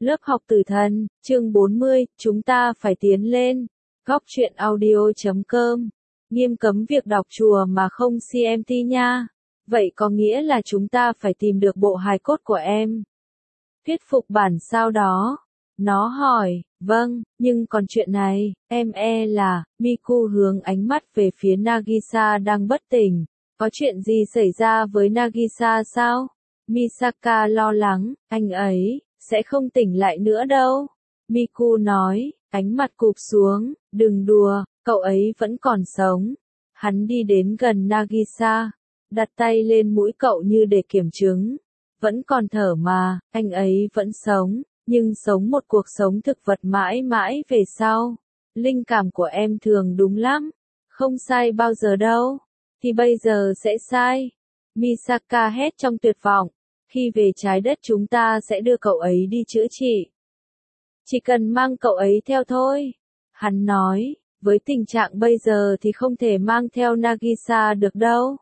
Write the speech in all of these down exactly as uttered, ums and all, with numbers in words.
Lớp học tử thần, chương bốn mươi, chúng ta phải tiến lên. Góc truyện audio chấm com. Nghiêm cấm việc đọc chùa mà không xê em tê nha. Vậy có nghĩa là chúng ta phải tìm được bộ hài cốt của em. Thuyết phục bản sao đó. Nó hỏi, vâng, nhưng còn chuyện này, em e là, Miku hướng ánh mắt về phía Nagisa đang bất tỉnh. Có chuyện gì xảy ra với Nagisa sao? Misaka lo lắng, anh ấy sẽ không tỉnh lại nữa đâu. Miku nói, ánh mặt cụp xuống, đừng đùa, cậu ấy vẫn còn sống. Hắn đi đến gần Nagisa, đặt tay lên mũi cậu như để kiểm chứng. Vẫn còn thở mà, anh ấy vẫn sống, nhưng sống một cuộc sống thực vật mãi mãi về sau. Linh cảm của em thường đúng lắm, không sai bao giờ đâu, thì bây giờ sẽ sai. Misaka hét trong tuyệt vọng. Khi về trái đất chúng ta sẽ đưa cậu ấy đi chữa trị. Chỉ cần mang cậu ấy theo thôi. Hắn nói, với tình trạng bây giờ thì không thể mang theo Nagisa được đâu.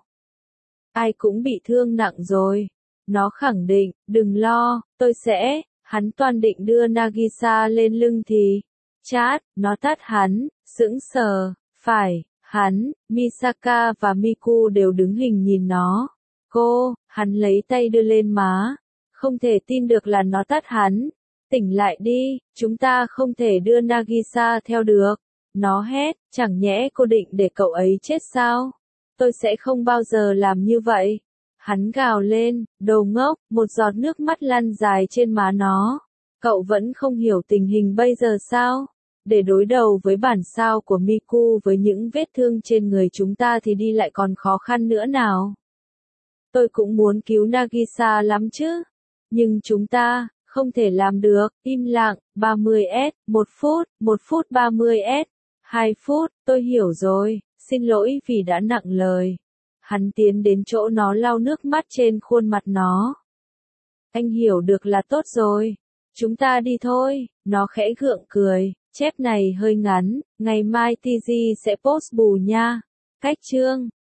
Ai cũng bị thương nặng rồi. Nó khẳng định, đừng lo, tôi sẽ. Hắn toàn định đưa Nagisa lên lưng thì. Chát, nó tát hắn, sững sờ. Phải, hắn, Misaka và Miku đều đứng hình nhìn nó. Cô, hắn lấy tay đưa lên má. Không thể tin được là nó tát hắn. Tỉnh lại đi, chúng ta không thể đưa Nagisa theo được. Nó hét, chẳng nhẽ cô định để cậu ấy chết sao? Tôi sẽ không bao giờ làm như vậy. Hắn gào lên, đồ ngốc, một giọt nước mắt lăn dài trên má nó. Cậu vẫn không hiểu tình hình bây giờ sao? Để đối đầu với bản sao của Miku với những vết thương trên người chúng ta thì đi lại còn khó khăn nữa nào. Tôi cũng muốn cứu Nagisa lắm chứ. Nhưng chúng ta, không thể làm được. Im lặng, ba mươi S, một phút, một phút ba mươi S, hai phút, tôi hiểu rồi, xin lỗi vì đã nặng lời. Hắn tiến đến chỗ nó lau nước mắt trên khuôn mặt nó. Anh hiểu được là tốt rồi. Chúng ta đi thôi, nó khẽ gượng cười, chép này hơi ngắn, ngày mai tê giê sẽ post bù nha. Cách chương.